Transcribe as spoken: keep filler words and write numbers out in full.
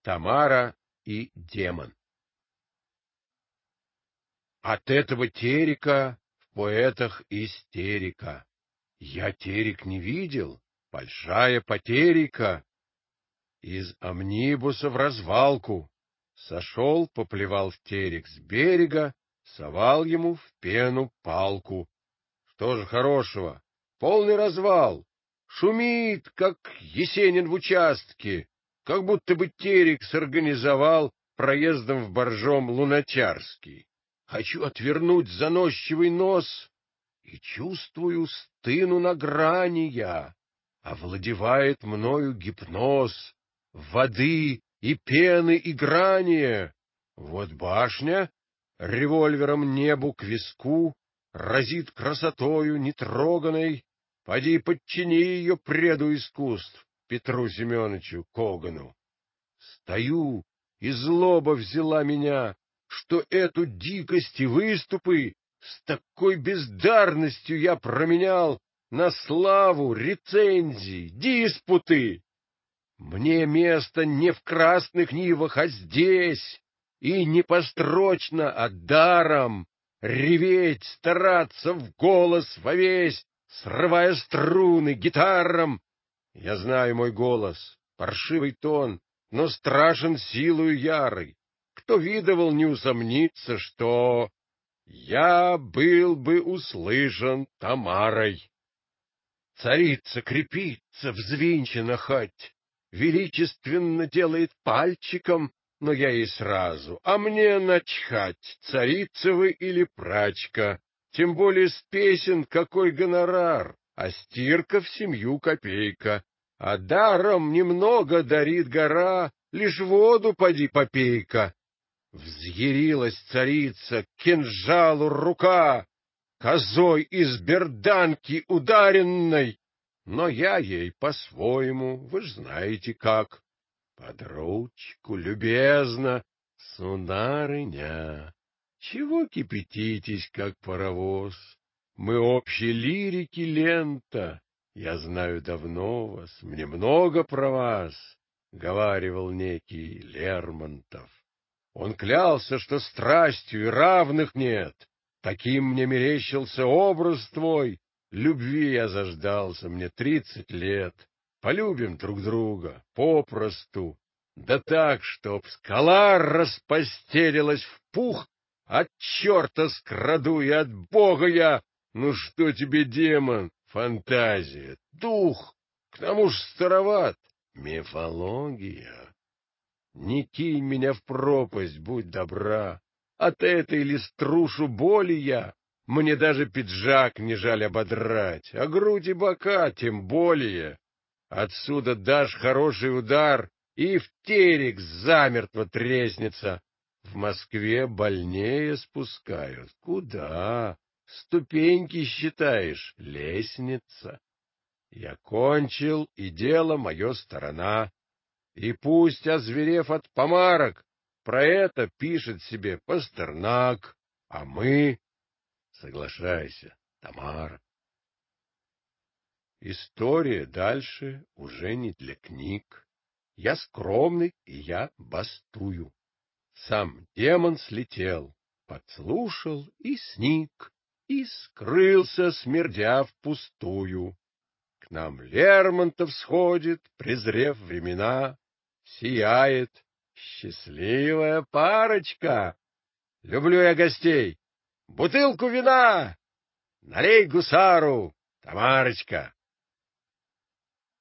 Тамара и демон. От этого терека в поэтах истерика. Я терек не видел, большая потерика. Из амнибуса в развалку сошел, поплевал в терек с берега, совал ему в пену палку. Что же хорошего? Полный развал. Шумит, как Есенин в участке, как будто бы терек сорганизовал проездом в боржом Луначарский. Хочу отвернуть заносчивый нос, и чувствую, стыну на грани я. Овладевает мною гипноз, воды и пены играние. Вот башня, револьвером небу к виску, разит красотою нетроганной. Поди подчини ее преду искусств Петру Семеновичу Когану. Стою, и злоба взяла меня, что эту дикость и выступы с такой бездарностью я променял на славу, рецензии, диспуты. Мне место не в красных нивах, а здесь, и не построчно, а даром, реветь, стараться в голос вовесь, срывая струны гитаром. Я знаю мой голос, паршивый тон, но страшен силою ярой. Кто видывал, не усомнится, что я был бы услышан Тамарой. Царица крепится, взвинчена хоть, величественно делает пальчиком, но я ей сразу, а мне начхать, царица вы или прачка, тем более с песен какой гонорар, а стирка в семью копейка, а даром немного дарит гора, лишь воду поди попей-ка. Взъярилась царица, к кинжалу рука, козой из берданки ударенной, но я ей по-своему, вы ж знаете как. Под ручку, любезно, сударыня, чего кипятитесь, как паровоз? Мы общей лирики лента, я знаю давно вас, мне много про вас, — говаривал некий Лермонтов. Он клялся, что страстью и равных нет. Таким мне мерещился образ твой. Любви я заждался, мне тридцать лет. Полюбим друг друга, попросту. Да так, чтоб скала распостелилась в пух, от черта скраду и от бога я. Ну что тебе, демон, фантазия, дух, к тому ж староват, мифология. Не кинь меня в пропасть, будь добра. От этой листрушу боли я. Мне даже пиджак не жаль ободрать, а грудь и бока тем более. Отсюда дашь хороший удар, и в терек замертво треснется. В Москве больнее спускают. Куда? Ступеньки считаешь, лестница. Я кончил, и дело мое сторона. И пусть, озверев от помарок, про это пишет себе Пастернак, а мы... Соглашайся, Тамара. История дальше уже не для книг. Я скромный, и я бастую. Сам демон слетел, подслушал и сник, и скрылся, смердя впустую. К нам Лермонтов сходит, презрев времена, сияет счастливая парочка. Люблю я гостей. Бутылку вина! Налей гусару, Тамарочка.